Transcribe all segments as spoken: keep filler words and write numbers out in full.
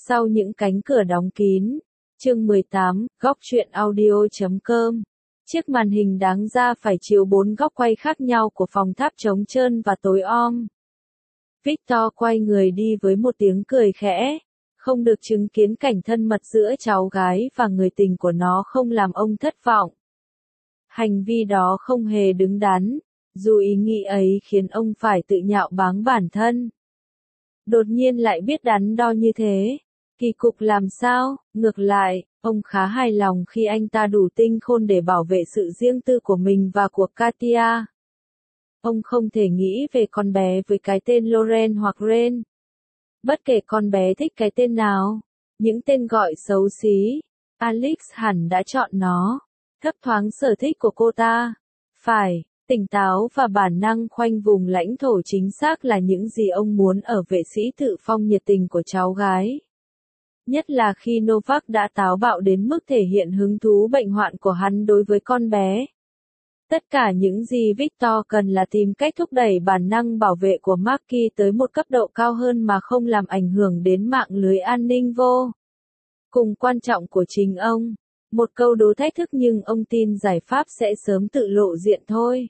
Sau những cánh cửa đóng kín. Chương mười tám, góc truyện audio chấm com. Chiếc màn hình đáng ra phải chiếu bốn góc quay khác nhau của phòng tháp trống trơn và tối om. Victor quay người đi với một tiếng cười khẽ. Không được chứng kiến cảnh thân mật giữa cháu gái và người tình của nó không làm ông thất vọng. Hành vi đó không hề đứng đắn, dù ý nghĩ ấy khiến ông phải tự nhạo báng bản thân. Đột nhiên lại biết đắn đo như thế. Kỳ cục làm sao? Ngược lại, ông khá hài lòng khi anh ta đủ tinh khôn để bảo vệ sự riêng tư của mình và của Katia. Ông không thể nghĩ về con bé với cái tên Loren hoặc Ren. Bất kể con bé thích cái tên nào, những tên gọi xấu xí, Alex hẳn đã chọn nó. Thấp thoáng sở thích của cô ta. Phải, tỉnh táo và bản năng khoanh vùng lãnh thổ chính xác là những gì ông muốn ở vệ sĩ tự phong nhiệt tình của cháu gái. Nhất là khi Novak đã táo bạo đến mức thể hiện hứng thú bệnh hoạn của hắn đối với con bé. Tất cả những gì Victor cần là tìm cách thúc đẩy bản năng bảo vệ của Marky tới một cấp độ cao hơn mà không làm ảnh hưởng đến mạng lưới an ninh vô cùng quan trọng của chính ông. Một câu đố thách thức nhưng ông tin giải pháp sẽ sớm tự lộ diện thôi.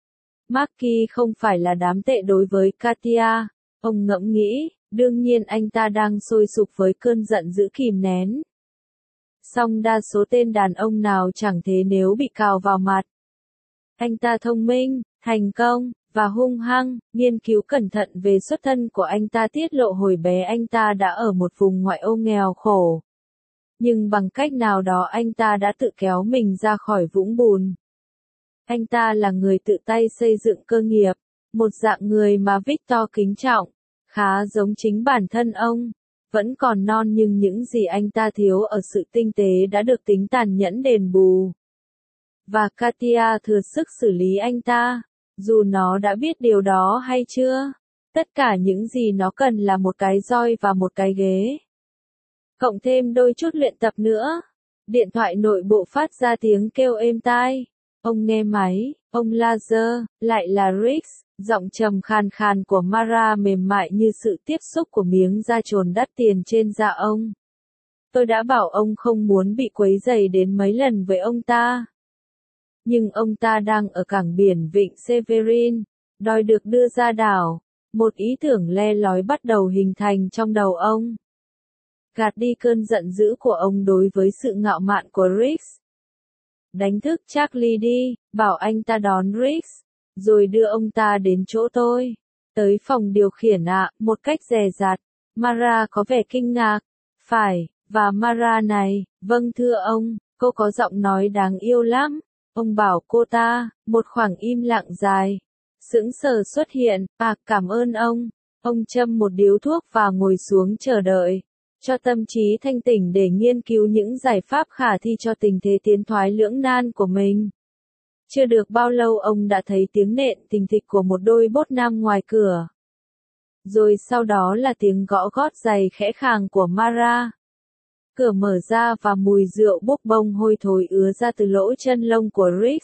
Marky không phải là đám tệ đối với Katia, ông ngẫm nghĩ, đương nhiên anh ta đang sôi sục với cơn giận dữ kìm nén. Song đa số tên đàn ông nào chẳng thế nếu bị cào vào mặt. Anh ta thông minh, thành công, và hung hăng. Nghiên cứu cẩn thận về xuất thân của anh ta tiết lộ hồi bé anh ta đã ở một vùng ngoại ô nghèo khổ. Nhưng bằng cách nào đó anh ta đã tự kéo mình ra khỏi vũng bùn. Anh ta là người tự tay xây dựng cơ nghiệp, một dạng người mà Victor kính trọng, khá giống chính bản thân ông. Vẫn còn non nhưng những gì anh ta thiếu ở sự tinh tế đã được tính tàn nhẫn đền bù. Và Katia thừa sức xử lý anh ta, dù nó đã biết điều đó hay chưa. Tất cả những gì nó cần là một cái roi và một cái ghế. Cộng thêm đôi chút luyện tập nữa. Điện thoại nội bộ phát ra tiếng kêu êm tai. Ông nghe máy, ông Laser, lại là Rix, giọng trầm khàn khàn của Mara mềm mại như sự tiếp xúc của miếng da trồn đắt tiền trên da ông. Tôi đã bảo ông không muốn bị quấy rầy đến mấy lần với ông ta. Nhưng ông ta đang ở cảng biển Vịnh Severin, đòi được đưa ra đảo. Một ý tưởng le lói bắt đầu hình thành trong đầu ông. Gạt đi cơn giận dữ của ông đối với sự ngạo mạn của Rix. Đánh thức Charlie đi, bảo anh ta đón Rix, rồi đưa ông ta đến chỗ tôi. Tới phòng điều khiển ạ, à, một cách dè dặt. Mara có vẻ kinh ngạc. Phải, và Mara này, vâng thưa ông, cô có giọng nói đáng yêu lắm. Ông bảo cô ta, một khoảng im lặng dài. Sững sờ xuất hiện, à cảm ơn ông. Ông châm một điếu thuốc và ngồi xuống chờ đợi. Cho tâm trí thanh tỉnh để nghiên cứu những giải pháp khả thi cho tình thế tiến thoái lưỡng nan của mình. Chưa được bao lâu ông đã thấy tiếng nện thình thịch của một đôi bốt nam ngoài cửa. Rồi sau đó là tiếng gõ gót giày khẽ khàng của Mara. Cửa mở ra và mùi rượu bốc bông hôi thối ứa ra từ lỗ chân lông của Rix.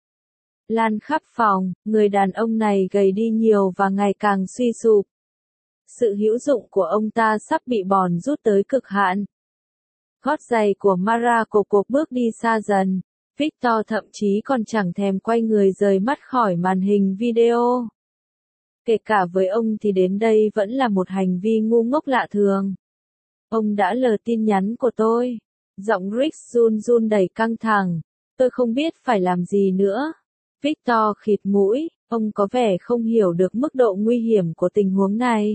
Lan khắp phòng, người đàn ông này gầy đi nhiều và ngày càng suy sụp. Sự hữu dụng của ông ta sắp bị bòn rút tới cực hạn. Gót giày của Mara cộp cộp bước đi xa dần. Victor thậm chí còn chẳng thèm quay người rời mắt khỏi màn hình video. Kể cả với ông thì đến đây vẫn là một hành vi ngu ngốc lạ thường. Ông đã lờ tin nhắn của tôi. Giọng Rix run run đầy căng thẳng. Tôi không biết phải làm gì nữa. Victor khịt mũi, ông có vẻ không hiểu được mức độ nguy hiểm của tình huống này.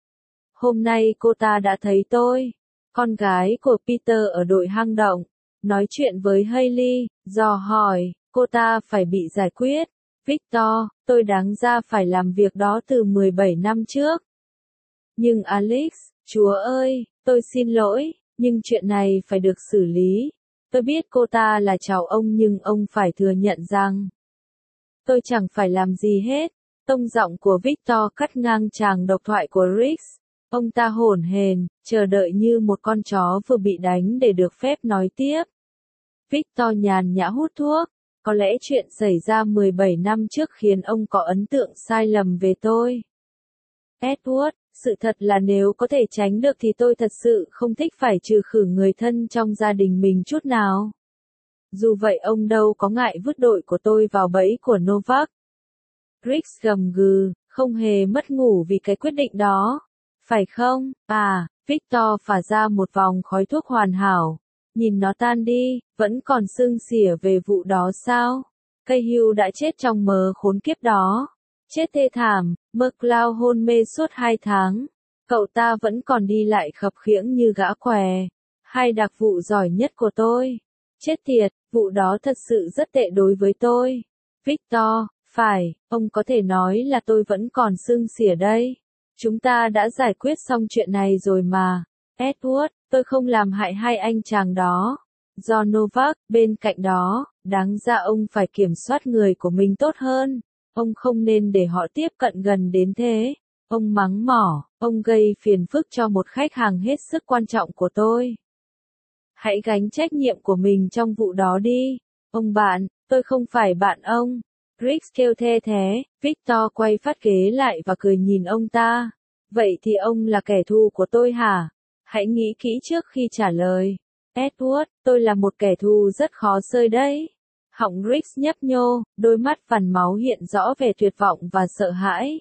Hôm nay cô ta đã thấy tôi, con gái của Peter ở đội hang động, nói chuyện với Hailey, dò hỏi, cô ta phải bị giải quyết. Victor, tôi đáng ra phải làm việc đó từ mười bảy năm trước. Nhưng Alex, chúa ơi, tôi xin lỗi, nhưng chuyện này phải được xử lý. Tôi biết cô ta là cháu ông nhưng ông phải thừa nhận rằng tôi chẳng phải làm gì hết. Tông giọng của Victor cắt ngang tràng độc thoại của Rix. Ông ta hổn hển, chờ đợi như một con chó vừa bị đánh để được phép nói tiếp. Victor nhàn nhã hút thuốc. Có lẽ chuyện xảy ra mười bảy năm trước khiến ông có ấn tượng sai lầm về tôi. Edward, Sự thật là nếu có thể tránh được thì tôi thật sự không thích phải trừ khử người thân trong gia đình mình chút nào. Dù vậy ông đâu có ngại vứt đội của tôi vào bẫy của Novak. Riggs gầm gừ, không hề mất ngủ vì cái quyết định đó. Phải không? À, Victor phả ra một vòng khói thuốc hoàn hảo. Nhìn nó tan đi, vẫn còn sưng xỉa về vụ đó sao? Cây hưu đã chết trong mớ khốn kiếp đó. Chết thê thảm, McCloud hôn mê suốt hai tháng. Cậu ta vẫn còn đi lại khập khiễng như gã què. Hai đặc vụ giỏi nhất của tôi. Chết tiệt, vụ đó thật sự rất tệ đối với tôi. Victor, phải, ông có thể nói là tôi vẫn còn sưng xỉa đây. Chúng ta đã giải quyết xong chuyện này rồi mà. Edward, tôi không làm hại hai anh chàng đó. Do Novak, bên cạnh đó, đáng ra ông phải kiểm soát người của mình tốt hơn. Ông không nên để họ tiếp cận gần đến thế. Ông mắng mỏ, ông gây phiền phức cho một khách hàng hết sức quan trọng của tôi. Hãy gánh trách nhiệm của mình trong vụ đó đi. Ông bạn, tôi không phải bạn ông. Riggs kêu the thế, Victor quay phát ghế lại và cười nhìn ông ta. Vậy thì ông là kẻ thù của tôi hả? Hãy nghĩ kỹ trước khi trả lời. Edward, tôi là một kẻ thù rất khó xơi đấy. Họng Riggs nhấp nhô, đôi mắt phằn máu hiện rõ vẻ tuyệt vọng và sợ hãi.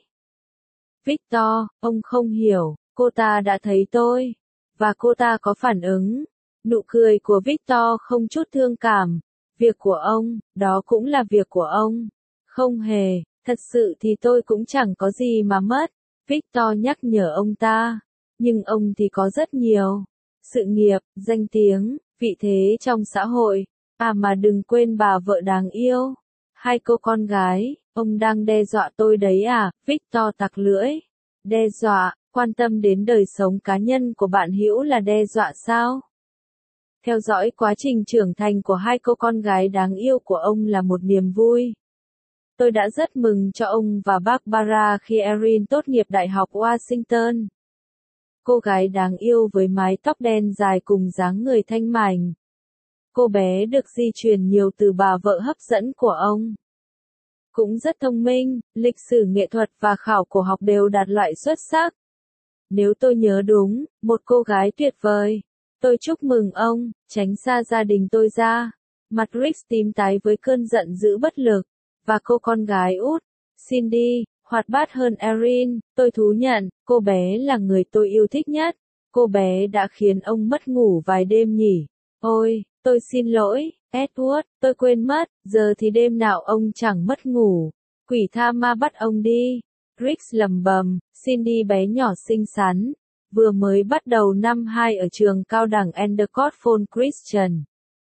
Victor, ông không hiểu, cô ta đã thấy tôi. Và cô ta có phản ứng. Nụ cười của Victor không chút thương cảm. Việc của ông, đó cũng là việc của ông. Không hề, thật sự thì tôi cũng chẳng có gì mà mất. Victor nhắc nhở ông ta. Nhưng ông thì có rất nhiều. Sự nghiệp, danh tiếng, vị thế trong xã hội. À mà đừng quên bà vợ đáng yêu. Hai cô con gái, ông đang đe dọa tôi đấy à? Victor tặc lưỡi. Đe dọa, quan tâm đến đời sống cá nhân của bạn hữu là đe dọa sao? Theo dõi quá trình trưởng thành của hai cô con gái đáng yêu của ông là một niềm vui. Tôi đã rất mừng cho ông và Barbara khi Erin tốt nghiệp Đại học Washington. Cô gái đáng yêu với mái tóc đen dài cùng dáng người thanh mảnh. Cô bé được di truyền nhiều từ bà vợ hấp dẫn của ông. Cũng rất thông minh, lịch sử nghệ thuật và khảo cổ học đều đạt loại xuất sắc. Nếu tôi nhớ đúng, một cô gái tuyệt vời. Tôi chúc mừng ông, tránh xa gia đình tôi ra. Mặt Riggs tím tái với cơn giận dữ bất lực. Và cô con gái út, Cindy, hoạt bát hơn Erin, tôi thú nhận, cô bé là người tôi yêu thích nhất. Cô bé đã khiến ông mất ngủ vài đêm nhỉ. Ôi, tôi xin lỗi, Edward, tôi quên mất, giờ thì đêm nào ông chẳng mất ngủ. Quỷ tha ma bắt ông đi. Riggs lầm bầm, Cindy bé nhỏ xinh xắn. Vừa mới bắt đầu năm hai ở trường cao đẳng Endicott Fall Christian.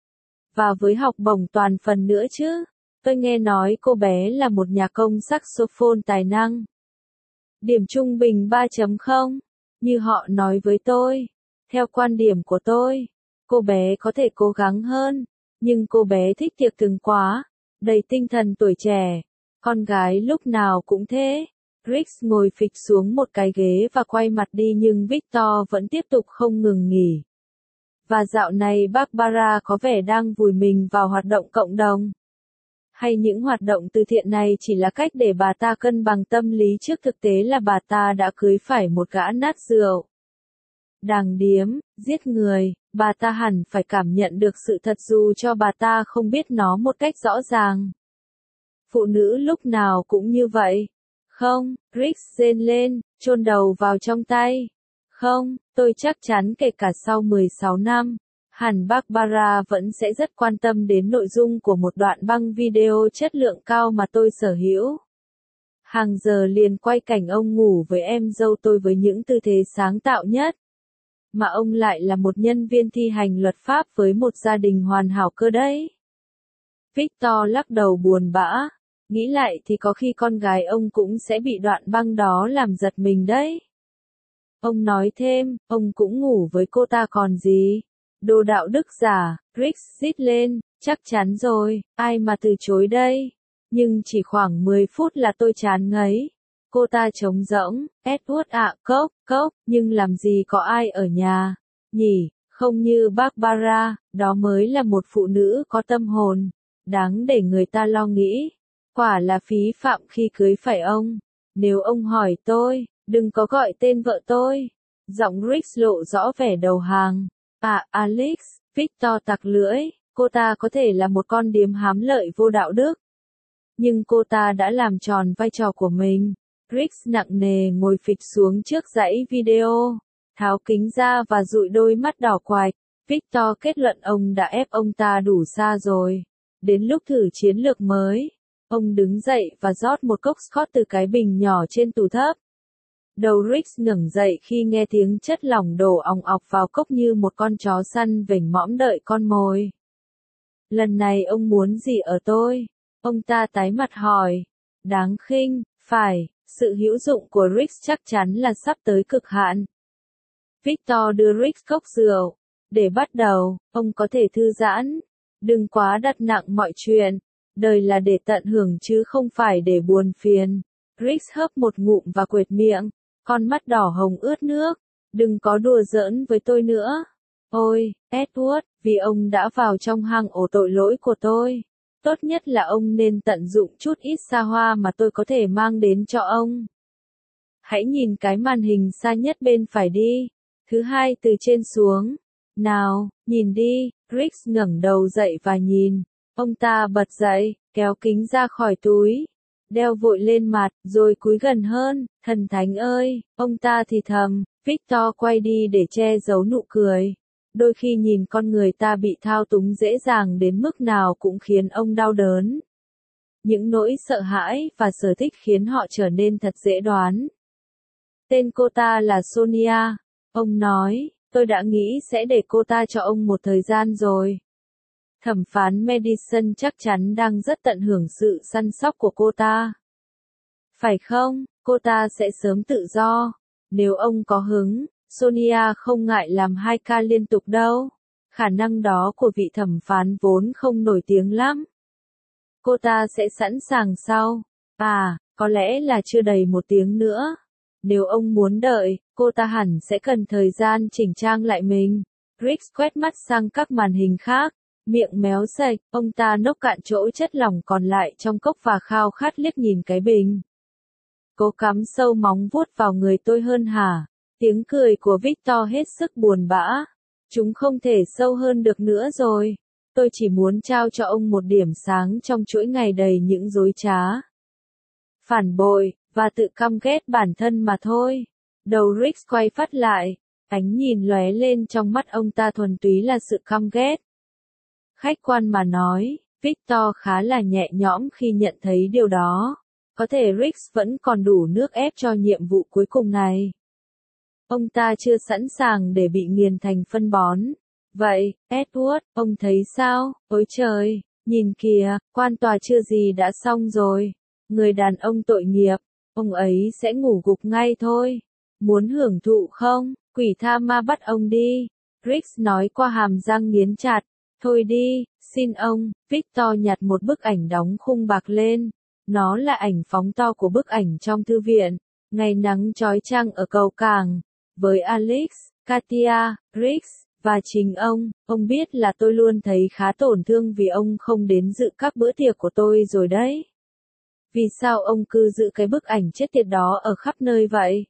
Và với học bổng toàn phần nữa chứ. Tôi nghe nói cô bé là một nhà công saxophone tài năng. Điểm trung bình ba chấm không, như họ nói với tôi. Theo quan điểm của tôi, cô bé có thể cố gắng hơn, nhưng cô bé thích tiệc tùng quá, đầy tinh thần tuổi trẻ. Con gái lúc nào cũng thế. Riggs ngồi phịch xuống một cái ghế và quay mặt đi nhưng Victor vẫn tiếp tục không ngừng nghỉ. Và dạo này Barbara có vẻ đang vùi mình vào hoạt động cộng đồng. Hay những hoạt động từ thiện này chỉ là cách để bà ta cân bằng tâm lý trước thực tế là bà ta đã cưới phải một gã nát rượu. Đàng điếm, giết người, bà ta hẳn phải cảm nhận được sự thật dù cho bà ta không biết nó một cách rõ ràng. Phụ nữ lúc nào cũng như vậy. Không, Riggs rên lên, chôn đầu vào trong tay. Không, tôi chắc chắn kể cả sau mười sáu năm. Hẳn Barbara vẫn sẽ rất quan tâm đến nội dung của một đoạn băng video chất lượng cao mà tôi sở hữu. Hàng giờ liền quay cảnh ông ngủ với em dâu tôi với những tư thế sáng tạo nhất. Mà ông lại là một nhân viên thi hành luật pháp với một gia đình hoàn hảo cơ đấy. Victor lắc đầu buồn bã. Nghĩ lại thì có khi con gái ông cũng sẽ bị đoạn băng đó làm giật mình đấy. Ông nói thêm, ông cũng ngủ với cô ta còn gì. Đồ đạo đức giả, Riggs rít lên, chắc chắn rồi, ai mà từ chối đây. Nhưng chỉ khoảng mười phút là tôi chán ngấy. Cô ta trống rỗng, Edward ạ, cốc, cốc, nhưng làm gì có ai ở nhà, nhỉ, không như Barbara, đó mới là một phụ nữ có tâm hồn, đáng để người ta lo nghĩ. Quả là phí phạm khi cưới phải ông. Nếu ông hỏi tôi, Đừng có gọi tên vợ tôi. Giọng Riggs lộ rõ vẻ đầu hàng. À, Alex, Victor tặc lưỡi, cô ta có thể là một con điếm hám lợi vô đạo đức. Nhưng cô ta đã làm tròn vai trò của mình. Riggs nặng nề ngồi phịch xuống trước dãy video, tháo kính ra và dụi đôi mắt đỏ quạch. Victor kết luận ông đã ép ông ta đủ xa rồi. Đến lúc thử chiến lược mới, ông đứng dậy và rót một cốc Scotch từ cái bình nhỏ trên tủ thấp. Đầu Riggs ngẩng dậy khi nghe tiếng chất lỏng đổ òng ọc vào cốc như một con chó săn vểnh mõm đợi con mồi. Lần này ông muốn gì ở tôi? Ông ta tái mặt hỏi. Đáng khinh, phải, sự hữu dụng của Riggs chắc chắn là sắp tới cực hạn. Victor đưa Riggs cốc rượu. Để bắt đầu, ông có thể thư giãn. Đừng quá đặt nặng mọi chuyện. Đời là để tận hưởng chứ không phải để buồn phiền. Riggs hớp một ngụm và quệt miệng. Con mắt đỏ hồng ướt nước. Đừng có đùa giỡn với tôi nữa. Ôi, Edward, vì ông đã vào trong hang ổ tội lỗi của tôi. Tốt nhất là ông nên tận dụng chút ít xa hoa mà tôi có thể mang đến cho ông. Hãy nhìn cái màn hình xa nhất bên phải đi. Thứ hai từ trên xuống. Nào, nhìn đi. Riggs ngẩng đầu dậy và nhìn. Ông ta bật dậy, kéo kính ra khỏi túi. Đeo vội lên mặt, rồi cúi gần hơn. Thần thánh ơi, ông ta thì thầm. Victor quay đi để che giấu nụ cười. Đôi khi nhìn con người ta bị thao túng dễ dàng đến mức nào cũng khiến ông đau đớn. Những nỗi sợ hãi và sở thích khiến họ trở nên thật dễ đoán. Tên cô ta là Sonia. Ông nói, tôi đã nghĩ sẽ để cô ta cho ông một thời gian rồi. Thẩm phán Madison chắc chắn đang rất tận hưởng sự săn sóc của cô ta. Phải không, cô ta sẽ sớm tự do. Nếu ông có hứng, Sonia không ngại làm hai ca liên tục đâu. Khả năng đó của vị thẩm phán vốn không nổi tiếng lắm. Cô ta sẽ sẵn sàng sau. À, có lẽ là chưa đầy một tiếng nữa. Nếu ông muốn đợi, cô ta hẳn sẽ cần thời gian chỉnh trang lại mình. Riggs quét mắt sang các màn hình khác. Miệng méo sạch, ông ta nốc cạn chỗ chất lỏng còn lại trong cốc và khao khát liếc nhìn cái bình. Cố cắm sâu móng vuốt vào người tôi hơn hả? Tiếng cười của Victor hết sức buồn bã. Chúng không thể sâu hơn được nữa rồi. Tôi chỉ muốn trao cho ông một điểm sáng trong chuỗi ngày đầy những dối trá, phản bội, và tự căm ghét bản thân mà thôi. Đầu Riggs quay phát lại. Ánh nhìn lóe lên trong mắt ông ta thuần túy là sự căm ghét. Khách quan mà nói, Victor khá là nhẹ nhõm khi nhận thấy điều đó. Có thể Riggs vẫn còn đủ nước ép cho nhiệm vụ cuối cùng này. Ông ta chưa sẵn sàng để bị nghiền thành phân bón. Vậy, Edward, ông thấy sao? Ôi trời, nhìn kìa, quan tòa chưa gì đã xong rồi. Người đàn ông tội nghiệp, ông ấy sẽ ngủ gục ngay thôi. Muốn hưởng thụ không? Quỷ tha ma bắt ông đi. Riggs nói qua hàm răng nghiến chặt. Thôi đi, xin ông. Victor nhặt một bức ảnh đóng khung bạc lên. Nó là ảnh phóng to của bức ảnh trong thư viện. Ngày nắng chói chang ở cầu cảng. Với Alex, Katia, Riggs, và chính ông, ông biết là tôi luôn thấy khá tổn thương vì ông không đến dự các bữa tiệc của tôi rồi đấy. Vì sao ông cứ giữ cái bức ảnh chết tiệt đó ở khắp nơi vậy?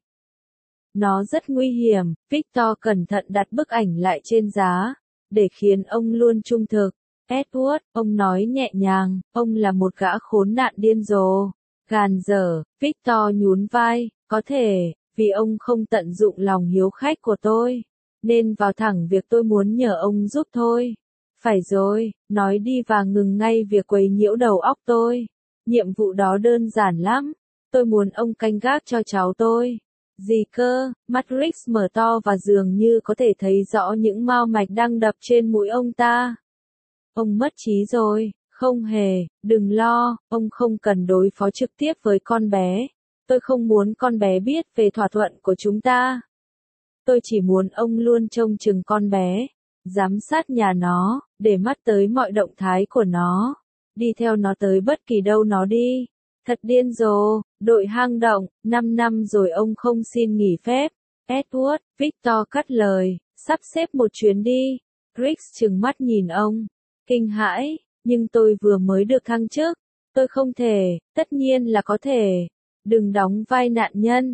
Nó rất nguy hiểm. Victor cẩn thận đặt bức ảnh lại trên giá, để khiến ông luôn trung thực. Edward, ông nói nhẹ nhàng, ông là một gã khốn nạn điên rồ. Gàn dở, Victor nhún vai, có thể, vì ông không tận dụng lòng hiếu khách của tôi, nên vào thẳng việc tôi muốn nhờ ông giúp thôi. Phải rồi, nói đi và ngừng ngay việc quấy nhiễu đầu óc tôi. Nhiệm vụ đó đơn giản lắm. Tôi muốn ông canh gác cho cháu tôi. Gì cơ? Mắt Riggs mở to và dường như có thể thấy rõ những mao mạch đang đập trên mũi ông ta. Ông mất trí rồi. Không hề, đừng lo, ông không cần đối phó trực tiếp với con bé. Tôi không muốn con bé biết về thỏa thuận của chúng ta. Tôi chỉ muốn ông luôn trông chừng con bé, giám sát nhà nó, để mắt tới mọi động thái của nó, đi theo nó tới bất kỳ đâu nó đi. Thật điên rồ, đội hang động, năm năm rồi ông không xin nghỉ phép. Edward, Victor cắt lời, sắp xếp một chuyến đi. Riggs trừng mắt nhìn ông, kinh hãi, nhưng tôi vừa mới được thăng chức. Tôi không thể, tất nhiên là có thể. Đừng đóng vai nạn nhân.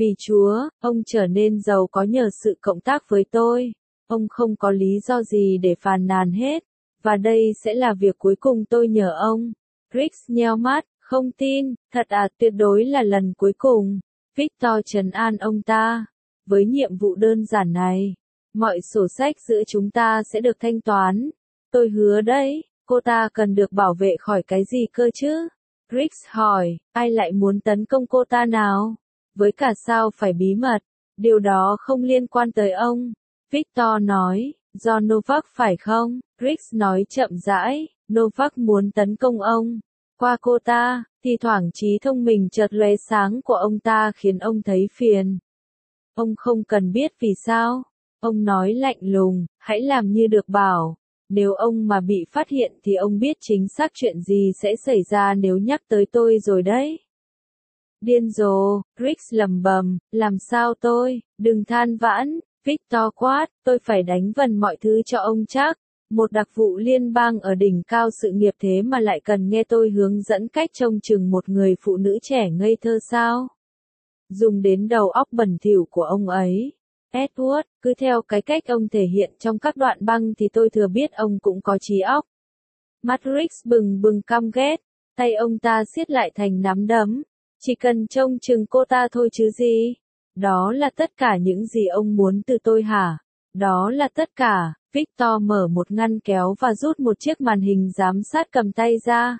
Vì Chúa, ông trở nên giàu có nhờ sự cộng tác với tôi. Ông không có lý do gì để phàn nàn hết. Và đây sẽ là việc cuối cùng tôi nhờ ông. Riggs nheo mắt, không tin, thật à, tuyệt đối là lần cuối cùng. Victor trấn an ông ta. Với nhiệm vụ đơn giản này, mọi sổ sách giữa chúng ta sẽ được thanh toán. Tôi hứa đấy, cô ta cần được bảo vệ khỏi cái gì cơ chứ? Riggs hỏi, ai lại muốn tấn công cô ta nào? Với cả sao phải bí mật? Điều đó không liên quan tới ông. Victor nói, do Novak phải không? Riggs nói chậm rãi, Novak muốn tấn công ông. Qua cô ta, thì thoảng trí thông minh chợt lóe sáng của ông ta khiến ông thấy phiền. Ông không cần biết vì sao. Ông nói lạnh lùng, hãy làm như được bảo. Nếu ông mà bị phát hiện thì ông biết chính xác chuyện gì sẽ xảy ra nếu nhắc tới tôi rồi đấy. Điên rồ, Riggs lầm bầm, làm sao tôi, đừng than vãn, Victor quát, tôi phải đánh vần mọi thứ cho ông chắc. Một đặc vụ liên bang ở đỉnh cao sự nghiệp thế mà lại cần nghe tôi hướng dẫn cách trông chừng một người phụ nữ trẻ ngây thơ sao? Dùng đến đầu óc bẩn thỉu của ông ấy. Edward, cứ theo cái cách ông thể hiện trong các đoạn băng thì tôi thừa biết ông cũng có trí óc. Mắt Riggs bừng bừng căm ghét, tay ông ta siết lại thành nắm đấm. Chỉ cần trông chừng cô ta thôi chứ gì? Đó là tất cả những gì ông muốn từ tôi hả? Đó là tất cả. Victor mở một ngăn kéo và rút một chiếc màn hình giám sát cầm tay ra.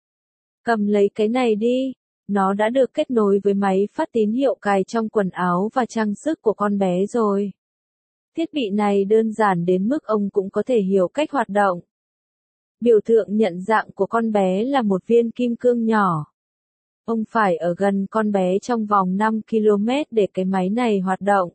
Cầm lấy cái này đi. Nó đã được kết nối với máy phát tín hiệu cài trong quần áo và trang sức của con bé rồi. Thiết bị này đơn giản đến mức ông cũng có thể hiểu cách hoạt động. Biểu tượng nhận dạng của con bé là một viên kim cương nhỏ. Ông phải ở gần con bé trong vòng năm ki lô mét để cái máy này hoạt động.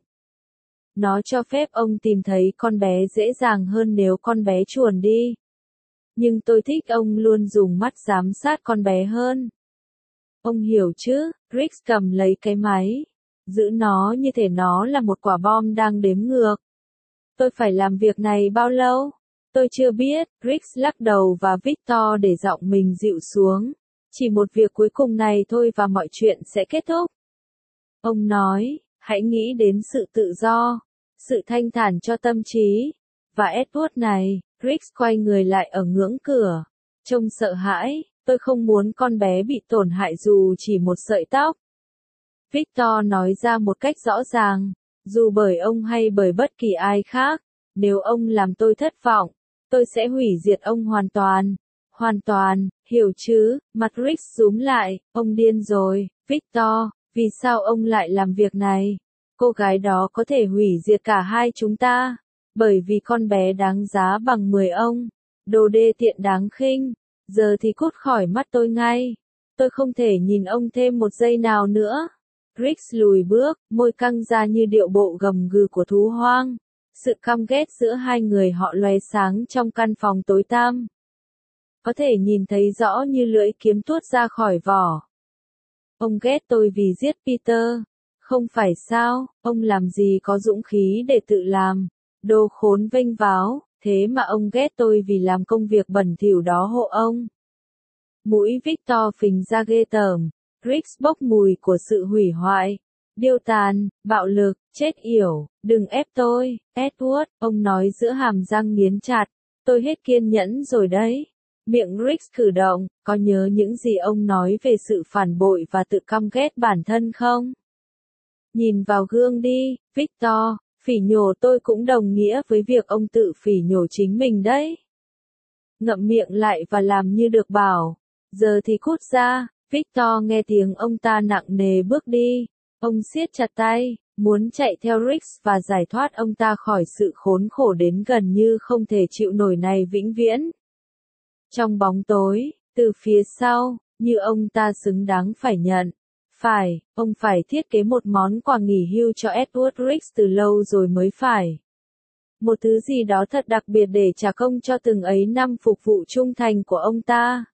Nó cho phép ông tìm thấy con bé dễ dàng hơn nếu con bé chuồn đi. Nhưng tôi thích ông luôn dùng mắt giám sát con bé hơn. Ông hiểu chứ? Riggs cầm lấy cái máy. Giữ nó như thể nó là một quả bom đang đếm ngược. Tôi phải làm việc này bao lâu? Tôi chưa biết. Riggs lắc đầu và Victor để giọng mình dịu xuống. Chỉ một việc cuối cùng này thôi và mọi chuyện sẽ kết thúc. Ông nói, hãy nghĩ đến sự tự do, sự thanh thản cho tâm trí. Và Edward này, Riggs quay người lại ở ngưỡng cửa. Trông sợ hãi, tôi không muốn con bé bị tổn hại dù chỉ một sợi tóc. Victor nói ra một cách rõ ràng, dù bởi ông hay bởi bất kỳ ai khác, nếu ông làm tôi thất vọng, tôi sẽ hủy diệt ông hoàn toàn. Hoàn toàn, hiểu chứ? Mặt Riggs rúm lại, ông điên rồi, Victor, vì sao ông lại làm việc này? Cô gái đó có thể hủy diệt cả hai chúng ta, bởi vì con bé đáng giá bằng mười ông. Đồ đê tiện đáng khinh, giờ thì cút khỏi mắt tôi ngay. Tôi không thể nhìn ông thêm một giây nào nữa. Riggs lùi bước, môi căng ra như điệu bộ gầm gừ của thú hoang. Sự căm ghét giữa hai người họ lóe sáng trong căn phòng tối tăm. Có thể nhìn thấy rõ như lưỡi kiếm tuốt ra khỏi vỏ. Ông ghét tôi vì giết Peter. Không phải sao, ông làm gì có dũng khí để tự làm. Đồ khốn vênh váo, thế mà ông ghét tôi vì làm công việc bẩn thỉu đó hộ ông. Mũi Victor phình ra ghê tởm. Riggs bốc mùi của sự hủy hoại. Điêu tàn, bạo lực, chết yểu, đừng ép tôi, Edward, ông nói giữa hàm răng nghiến chặt. Tôi hết kiên nhẫn rồi đấy. Miệng Riggs cử động, có nhớ những gì ông nói về sự phản bội và tự căm ghét bản thân không? Nhìn vào gương đi, Victor, phỉ nhổ tôi cũng đồng nghĩa với việc ông tự phỉ nhổ chính mình đấy. Ngậm miệng lại và làm như được bảo. Giờ thì cút ra, Victor nghe tiếng ông ta nặng nề bước đi. Ông siết chặt tay, muốn chạy theo Riggs và giải thoát ông ta khỏi sự khốn khổ đến gần như không thể chịu nổi này vĩnh viễn. Trong bóng tối, từ phía sau, như ông ta xứng đáng phải nhận. Phải, ông phải thiết kế một món quà nghỉ hưu cho Edward Riggs từ lâu rồi mới phải. Một thứ gì đó thật đặc biệt để trả công cho từng ấy năm phục vụ trung thành của ông ta.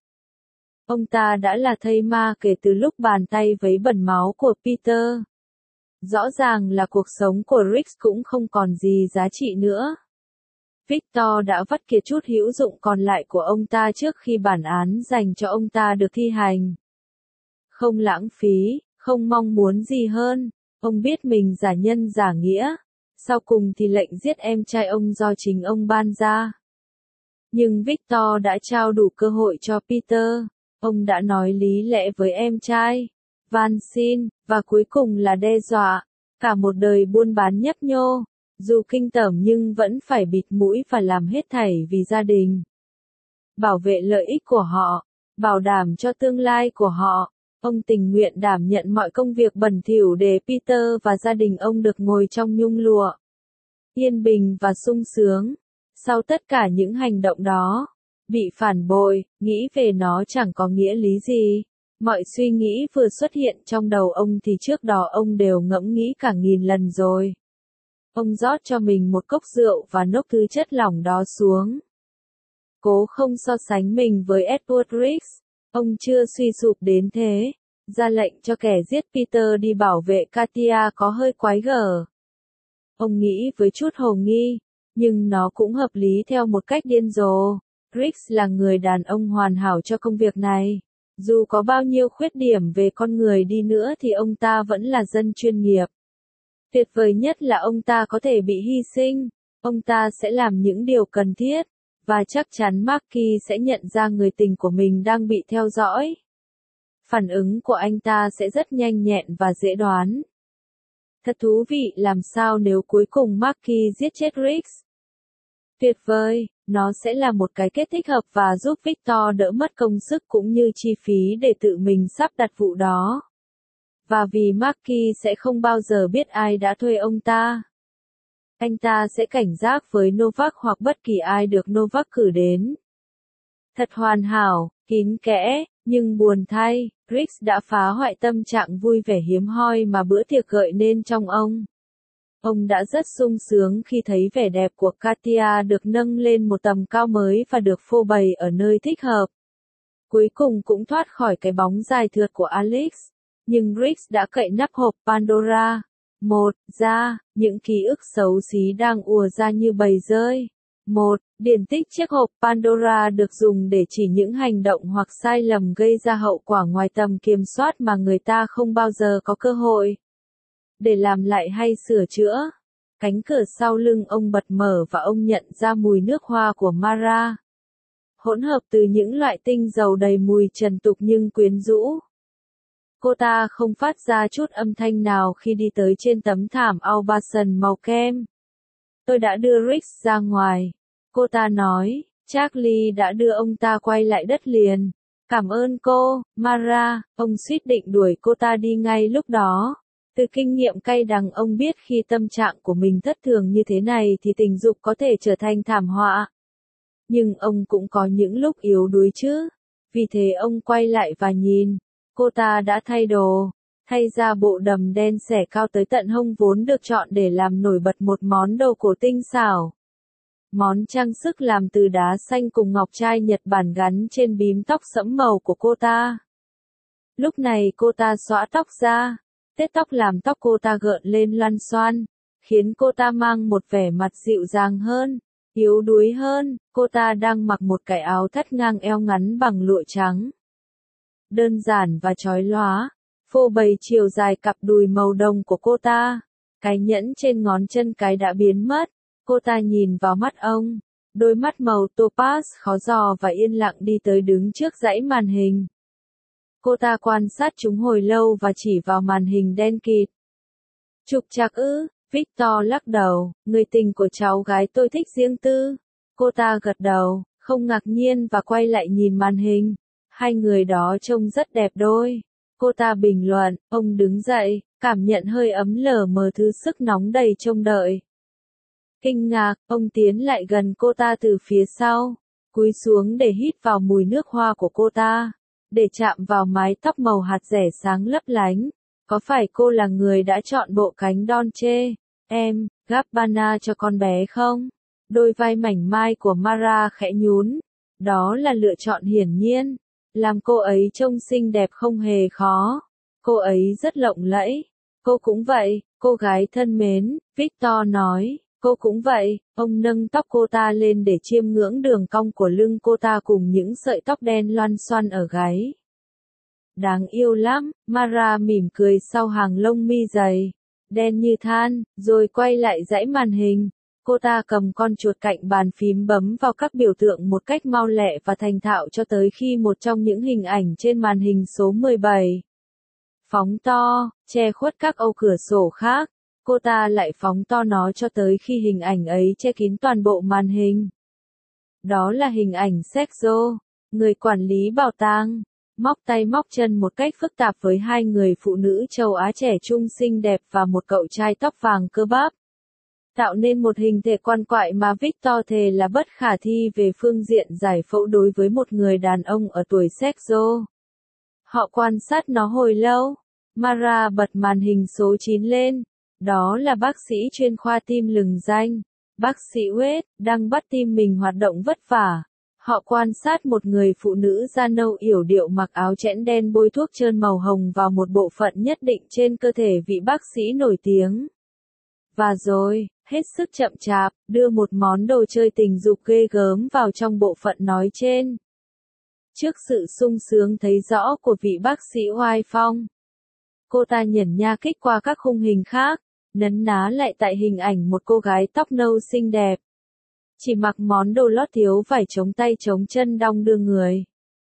Ông ta đã là thây ma kể từ lúc bàn tay vấy bẩn máu của Peter. Rõ ràng là cuộc sống của Riggs cũng không còn gì giá trị nữa. Victor đã vắt kiệt chút hữu dụng còn lại của ông ta trước khi bản án dành cho ông ta được thi hành. Không lãng phí, không mong muốn gì hơn. Ông biết mình giả nhân giả nghĩa, sau cùng thì lệnh giết em trai ông do chính ông ban ra. Nhưng Victor đã trao đủ cơ hội cho Peter, ông đã nói lý lẽ với em trai, van xin, và cuối cùng là đe dọa, cả một đời buôn bán nhấp nhô, dù kinh tởm nhưng vẫn phải bịt mũi và làm hết thảy vì gia đình. Bảo vệ lợi ích của họ, bảo đảm cho tương lai của họ, ông tình nguyện đảm nhận mọi công việc bẩn thỉu để Peter và gia đình ông được ngồi trong nhung lụa, yên bình và sung sướng. Sau tất cả những hành động đó, bị phản bội, nghĩ về nó chẳng có nghĩa lý gì. Mọi suy nghĩ vừa xuất hiện trong đầu ông thì trước đó ông đều ngẫm nghĩ cả nghìn lần rồi. Ông rót cho mình một cốc rượu và nốc thứ chất lỏng đó xuống. Cố không so sánh mình với Edward Riggs, ông chưa suy sụp đến thế. Ra lệnh cho kẻ giết Peter đi bảo vệ Katia có hơi quái gở. Ông nghĩ với chút hồ nghi, nhưng nó cũng hợp lý theo một cách điên rồ. Riggs là người đàn ông hoàn hảo cho công việc này. Dù có bao nhiêu khuyết điểm về con người đi nữa thì ông ta vẫn là dân chuyên nghiệp. Tuyệt vời nhất là ông ta có thể bị hy sinh. Ông ta sẽ làm những điều cần thiết, và chắc chắn Marky sẽ nhận ra người tình của mình đang bị theo dõi. Phản ứng của anh ta sẽ rất nhanh nhẹn và dễ đoán. Thật thú vị làm sao nếu cuối cùng Marky giết chết Riggs. Tuyệt vời, nó sẽ là một cái kết thích hợp và giúp Victor đỡ mất công sức cũng như chi phí để tự mình sắp đặt vụ đó. Và vì Marky sẽ không bao giờ biết ai đã thuê ông ta. Anh ta sẽ cảnh giác với Novak hoặc bất kỳ ai được Novak cử đến. Thật hoàn hảo, kín kẽ, nhưng buồn thay, Riggs đã phá hoại tâm trạng vui vẻ hiếm hoi mà bữa tiệc gợi nên trong ông. Ông đã rất sung sướng khi thấy vẻ đẹp của Katia được nâng lên một tầm cao mới và được phô bày ở nơi thích hợp. Cuối cùng cũng thoát khỏi cái bóng dài thượt của Alex. Nhưng Riggs đã cậy nắp hộp Pandora. Một, ra, những ký ức xấu xí đang ùa ra như bầy rơi. Một, điển tích chiếc hộp Pandora được dùng để chỉ những hành động hoặc sai lầm gây ra hậu quả ngoài tầm kiểm soát mà người ta không bao giờ có cơ hội để làm lại hay sửa chữa. Cánh cửa sau lưng ông bật mở và ông nhận ra mùi nước hoa của Mara. Hỗn hợp từ những loại tinh dầu đầy mùi trần tục nhưng quyến rũ. Cô ta không phát ra chút âm thanh nào khi đi tới trên tấm thảm Aubusson màu kem. Tôi đã đưa Riggs ra ngoài. Cô ta nói, Charlie đã đưa ông ta quay lại đất liền. Cảm ơn cô, Mara. Ông suýt định đuổi cô ta đi ngay lúc đó. Từ kinh nghiệm cay đắng ông biết khi tâm trạng của mình thất thường như thế này thì tình dục có thể trở thành thảm họa. Nhưng ông cũng có những lúc yếu đuối chứ. Vì thế ông quay lại và nhìn. Cô ta đã thay đồ, thay ra bộ đầm đen xẻ cao tới tận hông vốn được chọn để làm nổi bật một món đồ cổ tinh xảo. Món trang sức làm từ đá xanh cùng ngọc trai Nhật Bản gắn trên bím tóc sẫm màu của cô ta. Lúc này cô ta xõa tóc ra, tết tóc làm tóc cô ta gợn lên loăn xoăn, khiến cô ta mang một vẻ mặt dịu dàng hơn, yếu đuối hơn. Cô ta đang mặc một cái áo thắt ngang eo ngắn bằng lụa trắng. Đơn giản và chói lóa, phô bày chiều dài cặp đùi màu đồng của cô ta. Cái nhẫn trên ngón chân cái đã biến mất. Cô ta nhìn vào mắt ông, đôi mắt màu topaz khó dò và yên lặng đi tới đứng trước dãy màn hình. Cô ta quan sát chúng hồi lâu và chỉ vào màn hình đen kịt. Trục trặc ư, Victor lắc đầu, người tình của cháu gái tôi thích riêng tư. Cô ta gật đầu, không ngạc nhiên và quay lại nhìn màn hình. Hai người đó trông rất đẹp đôi. Cô ta bình luận, ông đứng dậy, cảm nhận hơi ấm lờ mờ thứ sức nóng đầy trông đợi. Kinh ngạc, ông tiến lại gần cô ta từ phía sau, cúi xuống để hít vào mùi nước hoa của cô ta, để chạm vào mái tóc màu hạt rẻ sáng lấp lánh. Có phải cô là người đã chọn bộ cánh Dolce em Gabbana cho con bé không? Đôi vai mảnh mai của Mara khẽ nhún. Đó là lựa chọn hiển nhiên. Làm cô ấy trông xinh đẹp không hề khó. Cô ấy rất lộng lẫy. Cô cũng vậy, cô gái thân mến, Victor nói. Cô cũng vậy. Ông nâng tóc cô ta lên để chiêm ngưỡng đường cong của lưng cô ta cùng những sợi tóc đen loăn xoăn ở gáy. Đáng yêu lắm, Mara mỉm cười sau hàng lông mi dày. đen như than, rồi quay lại dãy màn hình. Cô ta cầm con chuột cạnh bàn phím bấm vào các biểu tượng một cách mau lẹ và thành thạo cho tới khi một trong những hình ảnh trên màn hình số mười bảy phóng to, che khuất các ô cửa sổ khác. Cô ta lại phóng to nó cho tới khi hình ảnh ấy che kín toàn bộ màn hình. Đó là hình ảnh Sergio, người quản lý bảo tàng, móc tay móc chân một cách phức tạp với hai người phụ nữ châu Á trẻ trung xinh đẹp và một cậu trai tóc vàng cơ bắp. Tạo nên một hình thể quan quại mà Victor thề là bất khả thi về phương diện giải phẫu đối với một người đàn ông ở tuổi Sergio. Họ quan sát nó hồi lâu. Mara bật màn hình số chín lên. Đó là bác sĩ chuyên khoa tim lừng danh. Bác sĩ Wade, đang bắt tim mình hoạt động vất vả. Họ quan sát một người phụ nữ da nâu yểu điệu mặc áo chẽn đen bôi thuốc trơn màu hồng vào một bộ phận nhất định trên cơ thể vị bác sĩ nổi tiếng. Và rồi, hết sức chậm chạp, đưa một món đồ chơi tình dục ghê gớm vào trong bộ phận nói trên. Trước sự sung sướng thấy rõ của vị bác sĩ oai phong, cô ta nhẩn nha kích qua các khung hình khác, nấn ná lại tại hình ảnh một cô gái tóc nâu xinh đẹp. Chỉ mặc món đồ lót thiếu vải chống tay chống chân đong đưa người.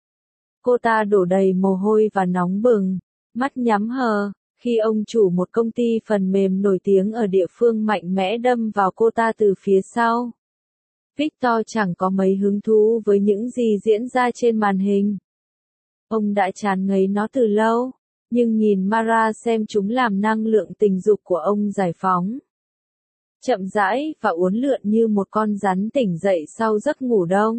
Cô ta đổ đầy mồ hôi và nóng bừng, mắt nhắm hờ, khi ông chủ một công ty phần mềm nổi tiếng ở địa phương mạnh mẽ đâm vào cô ta từ phía sau. Victor chẳng có mấy hứng thú với những gì diễn ra trên màn hình. Ông đã chán ngấy nó từ lâu, nhưng nhìn Mara xem chúng làm năng lượng tình dục của ông giải phóng. Chậm rãi và uốn lượn như một con rắn tỉnh dậy sau giấc ngủ đông.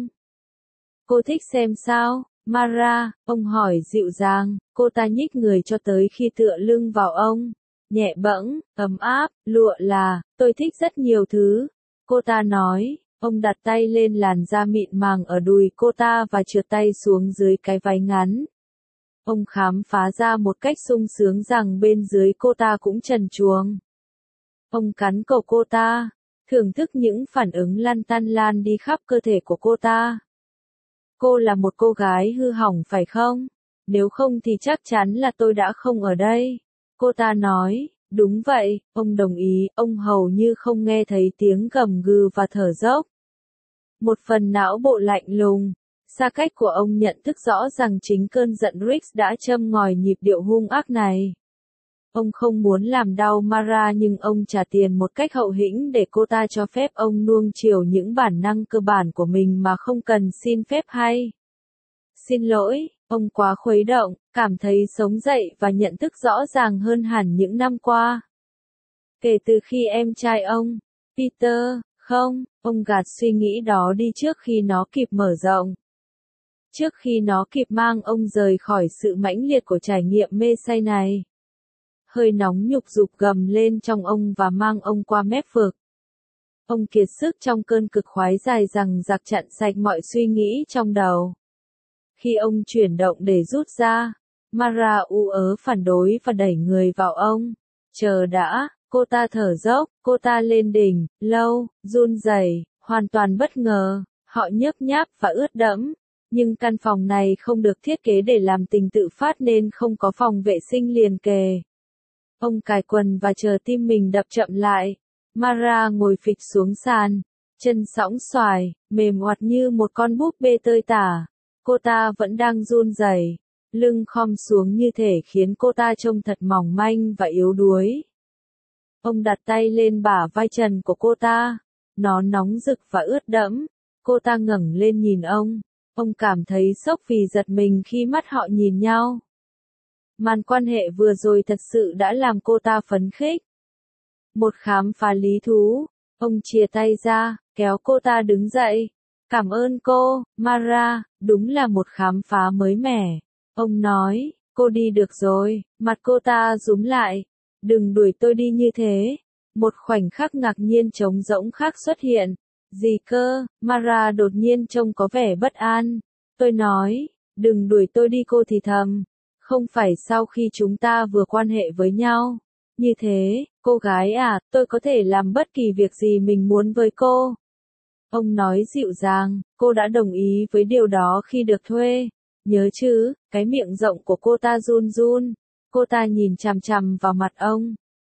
Cô thích xem sao, Mara? Ông hỏi dịu dàng, cô ta nhích người cho tới khi tựa lưng vào ông. Nhẹ bẫng, ấm áp, lụa là, tôi thích rất nhiều thứ. Cô ta nói, ông đặt tay lên làn da mịn màng ở đùi cô ta và trượt tay xuống dưới cái váy ngắn. Ông khám phá ra một cách sung sướng rằng bên dưới cô ta cũng trần truồng. Ông cắn cổ cô ta, thưởng thức những phản ứng lăn tăn lan đi khắp cơ thể của cô ta. Cô là một cô gái hư hỏng phải không? Nếu không thì chắc chắn là tôi đã không ở đây. Cô ta nói, đúng vậy, ông đồng ý, ông hầu như không nghe thấy tiếng gầm gừ và thở dốc. Một phần não bộ lạnh lùng, xa cách của ông nhận thức rõ rằng chính cơn giận Rick đã châm ngòi nhịp điệu hung ác này. Ông không muốn làm đau Mara nhưng ông trả tiền một cách hậu hĩnh để cô ta cho phép ông nuông chiều những bản năng cơ bản của mình mà không cần xin phép hay. Xin lỗi, ông quá khuấy động, cảm thấy sống dậy và nhận thức rõ ràng hơn hẳn những năm qua. Kể từ khi em trai ông, Peter, không, ông gạt suy nghĩ đó đi trước khi nó kịp mở rộng. Trước khi nó kịp mang ông rời khỏi sự mãnh liệt của trải nghiệm mê say này. Hơi nóng nhục dục gầm lên trong ông và mang ông qua mép vực. Ông kiệt sức trong cơn cực khoái dài rằng giặc chặn sạch mọi suy nghĩ trong đầu. Khi ông chuyển động để rút ra, Mara u ớ phản đối và đẩy người vào ông. Chờ đã, cô ta thở dốc, cô ta lên đỉnh, lâu, run rẩy, hoàn toàn bất ngờ, họ nhấp nháp và ướt đẫm. Nhưng căn phòng này không được thiết kế để làm tình tự phát nên không có phòng vệ sinh liền kề. Ông cài quần và chờ tim mình đập chậm lại. Mara ngồi phịch xuống sàn, chân sõng xoài, mềm oặt như một con búp bê tơi tả. Cô ta vẫn đang run rẩy, lưng khom xuống như thể khiến cô ta trông thật mỏng manh và yếu đuối. Ông đặt tay lên bả vai trần của cô ta, nó nóng rực và ướt đẫm. Cô ta ngẩng lên nhìn ông, ông cảm thấy sốc vì giật mình khi mắt họ nhìn nhau. Màn quan hệ vừa rồi thật sự đã làm cô ta phấn khích. Một khám phá lý thú, ông chìa tay ra, kéo cô ta đứng dậy. Cảm ơn cô, Mara, đúng là một khám phá mới mẻ. Ông nói, cô đi được rồi, mặt cô ta rúm lại. Đừng đuổi tôi đi như thế. Một khoảnh khắc ngạc nhiên trống rỗng khác xuất hiện. Gì cơ, Mara đột nhiên trông có vẻ bất an. Tôi nói, đừng đuổi tôi đi cô thì thầm. Không phải sau khi chúng ta vừa quan hệ với nhau. Như thế, cô gái à, tôi có thể làm bất kỳ việc gì mình muốn với cô. Ông nói dịu dàng, cô đã đồng ý với điều đó khi được thuê. Nhớ chứ, cái miệng rộng của cô ta run run. Cô ta nhìn chằm chằm vào mặt ông.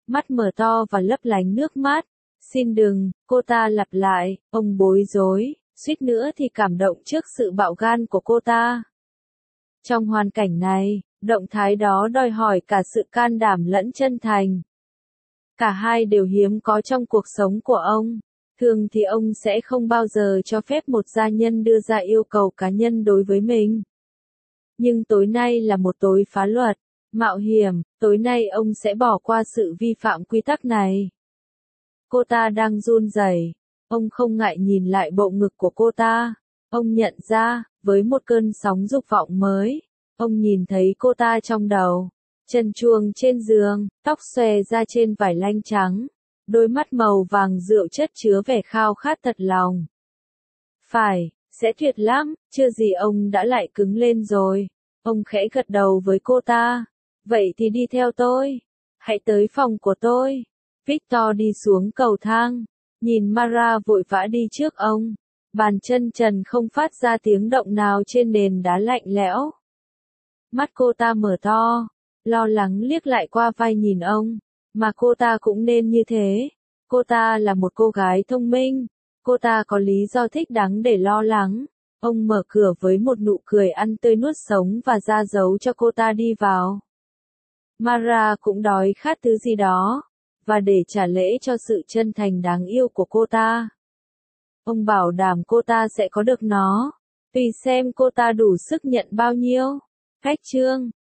mắt mở to và lấp lánh nước mắt. Xin đừng, cô ta lặp lại, ông bối rối, suýt nữa thì cảm động trước sự bạo gan của cô ta. Trong hoàn cảnh này, động thái đó đòi hỏi cả sự can đảm lẫn chân thành. Cả hai đều hiếm có trong cuộc sống của ông. Thường thì ông sẽ không bao giờ cho phép một gia nhân đưa ra yêu cầu cá nhân đối với mình. Nhưng tối nay là một tối phá luật, mạo hiểm, tối nay ông sẽ bỏ qua sự vi phạm quy tắc này. Cô ta đang run rẩy, ông không ngại nhìn lại bộ ngực của cô ta. Ông nhận ra, với một cơn sóng dục vọng mới, ông nhìn thấy cô ta trong đầu, chân chuông trên giường, tóc xòe ra trên vải lanh trắng, đôi mắt màu vàng rượu chất chứa vẻ khao khát thật lòng. Phải, sẽ tuyệt lắm, chưa gì ông đã lại cứng lên rồi. Ông khẽ gật đầu với cô ta. Vậy thì đi theo tôi. Hãy tới phòng của tôi. Victor đi xuống cầu thang, nhìn Mara vội vã đi trước ông. Bàn chân trần không phát ra tiếng động nào trên nền đá lạnh lẽo. Mắt cô ta mở to, lo lắng liếc lại qua vai nhìn ông, mà cô ta cũng nên như thế. Cô ta là một cô gái thông minh, cô ta có lý do thích đáng để lo lắng. Ông mở cửa với một nụ cười ăn tươi nuốt sống và ra dấu cho cô ta đi vào. Mara cũng đói khát thứ gì đó, và để trả lễ cho sự chân thành đáng yêu của cô ta, ông bảo đảm cô ta sẽ có được nó, tùy xem cô ta đủ sức nhận bao nhiêu. Cách chương